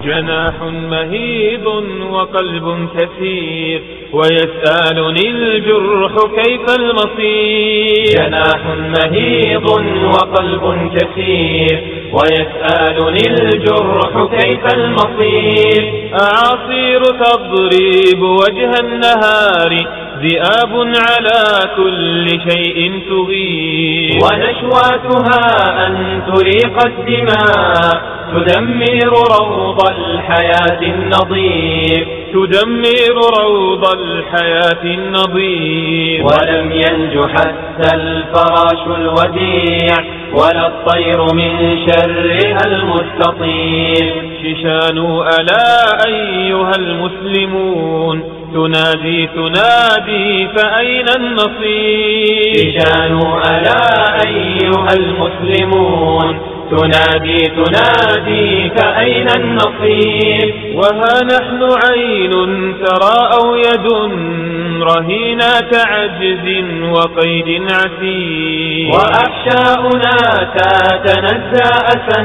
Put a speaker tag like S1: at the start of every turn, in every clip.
S1: جناح مهيب وقلب كثير ويسألني الجرح كيف المصير.
S2: جناح مهيب وقلب كثير ويسألني الجرح كيف المصير.
S1: أعاصير تضرب وجه النهار ذئاب على كل شيء تغير.
S2: ونشواتها أن تريق الدماء تدمر روض الحياة النظيف.
S1: تدمر روض الحياة النظيف.
S2: ولم ينج حتى الفراش الوديع ولا الطير من شرها المستطير.
S1: شيشان ألا أيها المسلمون تنادي تنادي فأين النصير.
S2: شيشان ألا أيها المسلمون تنادي تنادي فأين النصير.
S1: وها نحن عين ترى أو يد رهينات عجز وقيد عسير.
S2: وأحشاؤنا تتنزى أسا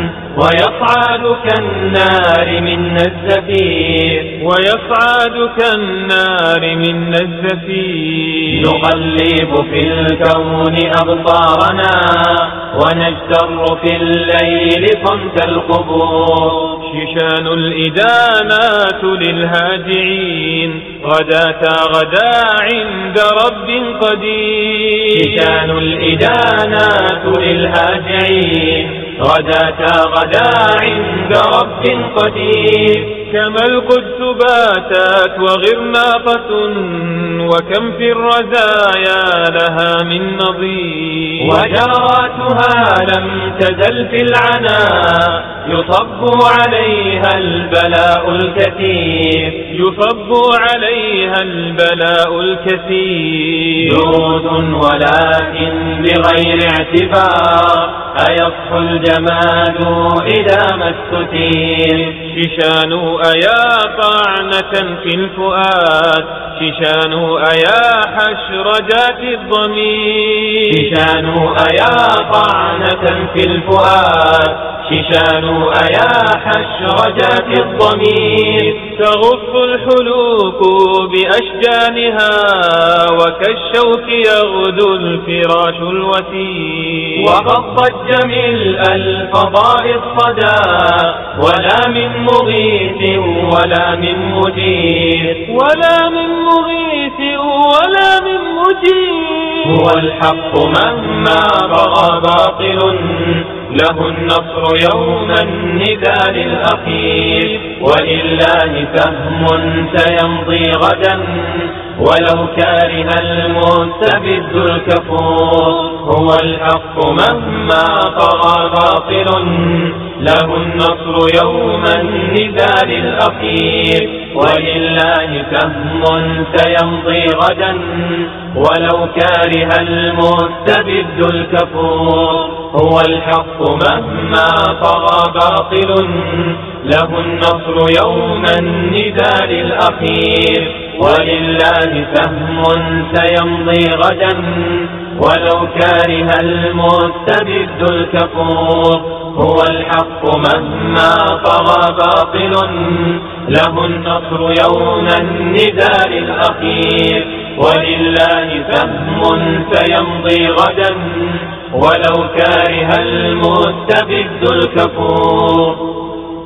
S2: ويصعد كالنار منا الزفير.
S1: ويصعد كالنار منا الزفير.
S2: نقلب في الكون أبصارنا ونجتر في الليل صمت القبور.
S1: شيشان الإدانات للهاجعين غدا عند رب قدير.
S2: شيشان الإدانات للهاجعين غدا عند رب قدير.
S1: كما القدس باتت وغرناطة وكم في الرزايا لها من نظير.
S2: وجاراتها لم تزل في العناء يصب عليها البلاء الكثير.
S1: يصب عليها البلاء الكثير.
S2: جود ولكن بغير اعتبار أيصح الجمال إذا ما استثير.
S1: شيشان أيا طعنة في الفؤاد شيشان أيا حشرجات الضمير.
S2: شيشان أيا طعنة في الفؤاد شيشان أيا حشرجات الضمير.
S1: تغف الحلوق بأشجانها وكالشوك يغدو الفراش الوثير.
S2: وقد ضج ملء الفضاء الصدى ولا من مغيث ولا من مجير.
S1: ولا من مغيث ولا من مجير.
S2: هو الحق مهما بغى باطل له النصر يوم النذال الأخير. ولله سهم سيمضي غدا ولو كاره المستبد الكفور. هو الحق مهما طغى باطل له النصر يوم النذال الأخير. ولله سهم سيمضي غدا ولو كاره المستبد الكفور. هو الحق مهما طغى باطل له النصر يوم النذال الأخير. ولله سهم سيمضي غدا ولو كاره المستبد الكفور. هو الحق مهما طغى باطل له النصر يوم النذال الأخير. ولله سهم سيمضي غدا ولو كاره المستبد الكفور.